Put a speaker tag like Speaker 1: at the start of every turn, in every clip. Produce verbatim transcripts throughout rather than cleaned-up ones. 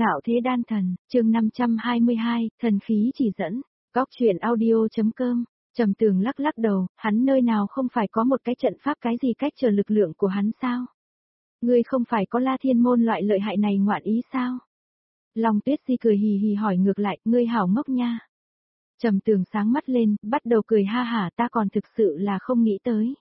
Speaker 1: Ngạo thế đan thần, chương năm trăm hai mươi hai, thần khí chỉ dẫn, góc truyện audio.com, Trầm Tường lắc lắc đầu, hắn nơi nào không phải có một cái trận pháp cái gì cách trở lực lượng của hắn sao? Ngươi không phải có La Thiên Môn loại lợi hại này ngoạn ý sao? Long Tuyết Di cười hì hì hỏi ngược lại, ngươi hảo ngốc nha. Trầm Tường sáng mắt lên, bắt đầu cười ha hả, ta còn thực sự là không nghĩ tới.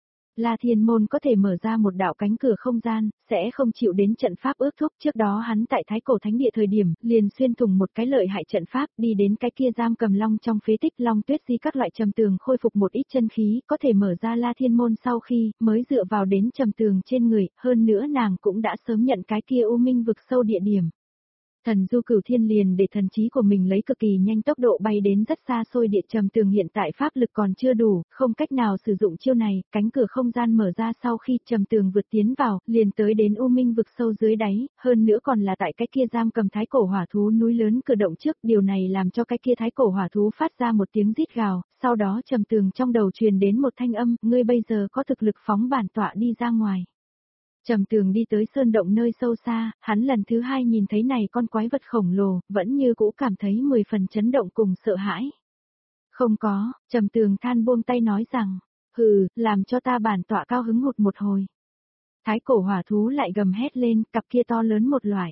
Speaker 1: La Thiên Môn có thể mở ra một đạo cánh cửa không gian, sẽ không chịu đến trận pháp ước thúc. Trước đó hắn tại Thái Cổ Thánh Địa thời điểm, liền xuyên thủng một cái lợi hại trận pháp, đi đến cái kia giam cầm long trong phế tích. Long Tuyết Di các loại Trầm Tường khôi phục một ít chân khí, có thể mở ra La Thiên Môn sau khi, mới dựa vào đến Trầm Tường trên người, hơn nữa nàng cũng đã sớm nhận cái kia u minh vực sâu địa điểm. Thần du cửu thiên liền để thần trí của mình lấy cực kỳ nhanh tốc độ bay đến rất xa xôi địa. Trầm Tường hiện tại pháp lực còn chưa đủ, không cách nào sử dụng chiêu này, cánh cửa không gian mở ra sau khi Trầm Tường vượt tiến vào, liền tới đến u minh vực sâu dưới đáy, hơn nữa còn là tại cái kia giam cầm thái cổ hỏa thú núi lớn cử động trước. Điều này làm cho cái kia thái cổ hỏa thú phát ra một tiếng rít gào, sau đó Trầm Tường trong đầu truyền đến một thanh âm, ngươi bây giờ có thực lực phóng bản tọa đi ra ngoài. Trầm Tường đi tới sơn động nơi sâu xa, hắn lần thứ hai nhìn thấy này con quái vật khổng lồ, vẫn như cũ cảm thấy mười phần chấn động cùng sợ hãi. Không có, Trầm Tường than buông tay nói rằng, hừ, làm cho ta bản tọa cao hứng hụt một hồi. Thái cổ hỏa thú lại gầm hét lên, cặp kia to lớn một loại.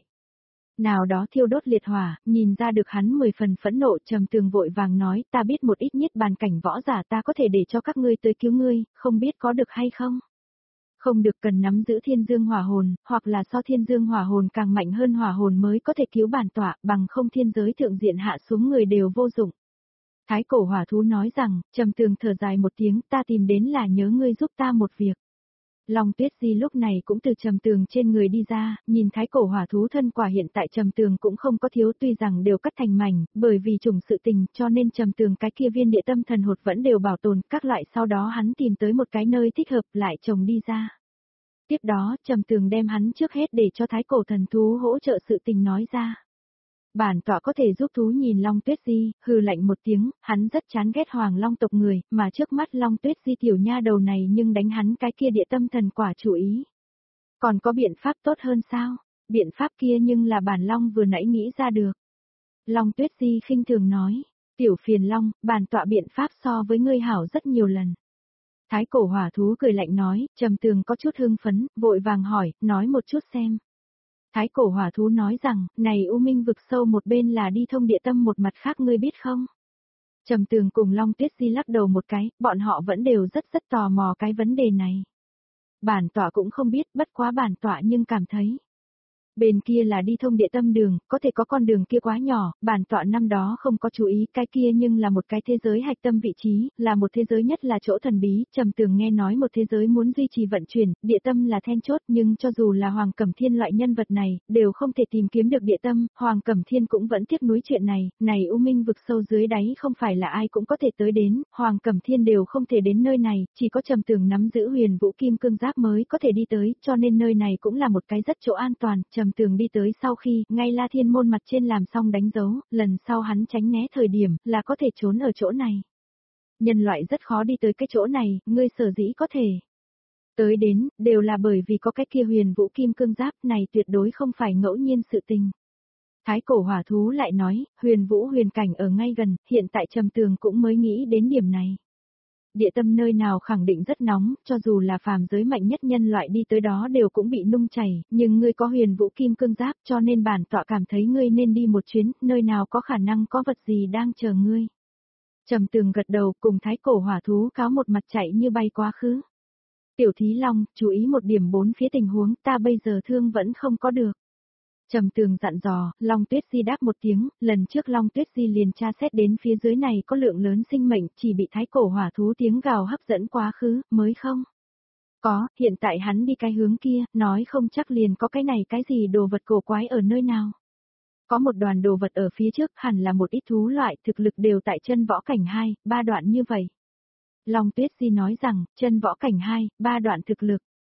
Speaker 1: Nào đó thiêu đốt liệt hỏa, nhìn ra được hắn mười phần phẫn nộ. Trầm Tường vội vàng nói, ta biết một ít niết bàn cảnh võ giả, ta có thể để cho các ngươi tới cứu ngươi, không biết có được hay không? Không được, cần nắm giữ thiên dương hỏa hồn, hoặc là so thiên dương hỏa hồn càng mạnh hơn hỏa hồn mới có thể cứu bản tọa, bằng không thiên giới thượng diện hạ xuống người đều vô dụng. Thái cổ hỏa thú nói rằng, Trầm Tường thở dài một tiếng, ta tìm đến là nhớ ngươi giúp ta một việc. Long Tuyết Di lúc này cũng từ Trầm Tường trên người đi ra, nhìn thái cổ hỏa thú thân quả hiện tại Trầm Tường cũng không có thiếu, tuy rằng đều cắt thành mảnh, bởi vì trùng sự tình, cho nên Trầm Tường cái kia viên địa tâm thần hột vẫn đều bảo tồn, các loại sau đó hắn tìm tới một cái nơi thích hợp lại trồng đi ra. Tiếp đó, Trầm Tường đem hắn trước hết để cho thái cổ thần thú hỗ trợ sự tình nói ra. Bản tọa có thể giúp thú nhìn Long Tuyết Di, hừ lạnh một tiếng, hắn rất chán ghét Hoàng Long tộc người, mà trước mắt Long Tuyết Di tiểu nha đầu này nhưng đánh hắn cái kia địa tâm thần quả chủ ý. Còn có biện pháp tốt hơn sao? Biện pháp kia nhưng là bản Long vừa nãy nghĩ ra được. Long Tuyết Di khinh thường nói, tiểu phiền Long, bản tọa biện pháp so với ngươi hảo rất nhiều lần. Thái cổ hỏa thú cười lạnh nói, Trầm Tường có chút hưng phấn, vội vàng hỏi, nói một chút xem. Thái cổ hỏa thú nói rằng, này u minh vực sâu một bên là đi thông địa tâm, một mặt khác ngươi biết không? Trầm Tường cùng Long Tuyết Di lắc đầu một cái, bọn họ vẫn đều rất rất tò mò cái vấn đề này. Bản tọa cũng không biết, bất quá bản tọa nhưng cảm thấy. Bên kia là đi thông địa tâm đường, có thể có con đường kia quá nhỏ, bản tọa năm đó không có chú ý, cái kia nhưng là một cái thế giới hạch tâm vị trí, là một thế giới nhất là chỗ thần bí. Trầm Tường nghe nói một thế giới muốn duy trì vận chuyển, địa tâm là then chốt, nhưng cho dù là Hoàng Cẩm Thiên loại nhân vật này, đều không thể tìm kiếm được địa tâm, Hoàng Cẩm Thiên cũng vẫn tiếc nuối chuyện này, này u minh vực sâu dưới đáy không phải là ai cũng có thể tới đến, Hoàng Cẩm Thiên đều không thể đến nơi này, chỉ có Trầm Tường nắm giữ huyền vũ kim cương giáp mới có thể đi tới, cho nên nơi này cũng là một cái rất chỗ an toàn. Trầm Tường đi tới sau khi, ngay La Thiên Môn mặt trên làm xong đánh dấu, lần sau hắn tránh né thời điểm, là có thể trốn ở chỗ này. Nhân loại rất khó đi tới cái chỗ này, ngươi sở dĩ có thể tới đến, đều là bởi vì có cái kia huyền vũ kim cương giáp này, tuyệt đối không phải ngẫu nhiên sự tình. Thái cổ hỏa thú lại nói, huyền vũ huyền cảnh ở ngay gần, hiện tại Trầm Tường cũng mới nghĩ đến điểm này. Địa tâm nơi nào khẳng định rất nóng, cho dù là phàm giới mạnh nhất nhân loại đi tới đó đều cũng bị nung chảy, nhưng ngươi có huyền vũ kim cương giáp, cho nên bản tọa cảm thấy ngươi nên đi một chuyến, nơi nào có khả năng có vật gì đang chờ ngươi. Trầm Tường gật đầu, cùng thái cổ hỏa thú cáo một mặt chạy như bay quá khứ. Tiểu Thí Long, chú ý một điểm bốn phía tình huống, ta bây giờ thương vẫn không có được. Trầm Tường dặn dò, Long Tuyết Di đáp một tiếng, lần trước Long Tuyết Di liền tra xét đến phía dưới này có lượng lớn sinh mệnh, chỉ bị thái cổ hỏa thú tiếng gào hấp dẫn quá khứ, mới không? Có, hiện tại hắn đi cái hướng kia, nói không chắc liền có cái này cái gì đồ vật cổ quái ở nơi nào. Có một đoàn đồ vật ở phía trước, hẳn là một ít thú loại, thực lực đều tại chân võ cảnh hai, ba đoạn như vậy. Long Tuyết Di nói rằng, chân võ cảnh hai, ba đoạn thực lực.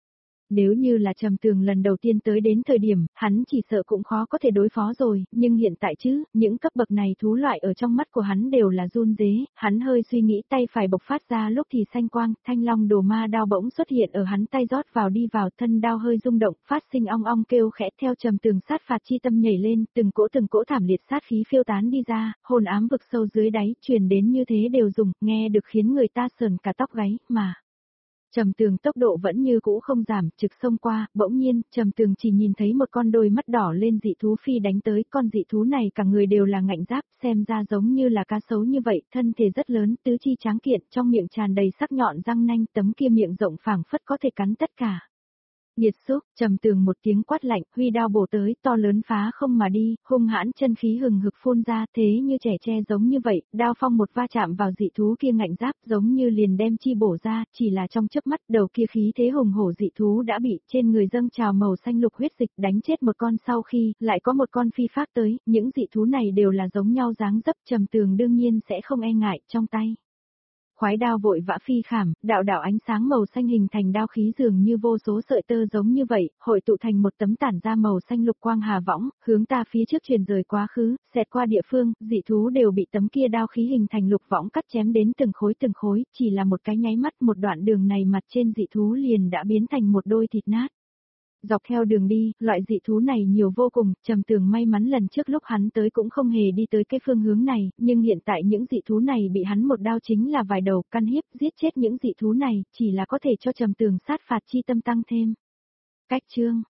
Speaker 1: Nếu như là Trầm Tường lần đầu tiên tới đến thời điểm, hắn chỉ sợ cũng khó có thể đối phó rồi, nhưng hiện tại chứ, những cấp bậc này thú loại ở trong mắt của hắn đều là run rế, hắn hơi suy nghĩ tay phải bộc phát ra lúc thì xanh quang, thanh long đồ ma đao bỗng xuất hiện ở hắn tay rót vào đi vào thân đao hơi rung động, phát sinh ong ong kêu khẽ theo Trầm Tường sát phạt chi tâm nhảy lên, từng cỗ từng cỗ thảm liệt sát khí phiêu tán đi ra, hồn ám vực sâu dưới đáy, truyền đến như thế đều dùng, nghe được khiến người ta sờn cả tóc gáy, mà. Trầm Tường tốc độ vẫn như cũ không giảm, trực xông qua, bỗng nhiên, Trầm Tường chỉ nhìn thấy một con đôi mắt đỏ lên dị thú phi đánh tới, con dị thú này cả người đều là ngạnh giáp, xem ra giống như là cá sấu như vậy, thân thể rất lớn, tứ chi tráng kiện, trong miệng tràn đầy sắc nhọn răng nanh, tấm kia miệng rộng phảng phất có thể cắn tất cả. Nghiệt xúc, Trầm Tường một tiếng quát lạnh, huy đao bổ tới, to lớn phá không mà đi, hung hãn chân khí hừng hực phun ra, thế như trẻ tre giống như vậy, đao phong một va chạm vào dị thú kia ngạnh giáp, giống như liền đem chi bổ ra, chỉ là trong chớp mắt, đầu kia khí thế hùng hổ dị thú đã bị trên người dâng trào màu xanh lục huyết dịch đánh chết một con, sau khi lại có một con phi phát tới, những dị thú này đều là giống nhau dáng dấp, Trầm Tường đương nhiên sẽ không e ngại, trong tay. Khoái đao vội vã phi khảm, đạo đạo ánh sáng màu xanh hình thành đao khí dường như vô số sợi tơ giống như vậy, hội tụ thành một tấm tản ra màu xanh lục quang hà võng, hướng ta phía trước truyền rời quá khứ, xẹt qua địa phương, dị thú đều bị tấm kia đao khí hình thành lục võng cắt chém đến từng khối từng khối, chỉ là một cái nháy mắt một đoạn đường này mặt trên dị thú liền đã biến thành một đôi thịt nát. Dọc theo đường đi, loại dị thú này nhiều vô cùng, Trầm Tường may mắn lần trước lúc hắn tới cũng không hề đi tới cái phương hướng này, nhưng hiện tại những dị thú này bị hắn một đao chính là vài đầu căn hiếp, giết chết những dị thú này, chỉ là có thể cho Trầm Tường sát phạt chi tâm tăng thêm. Cách chương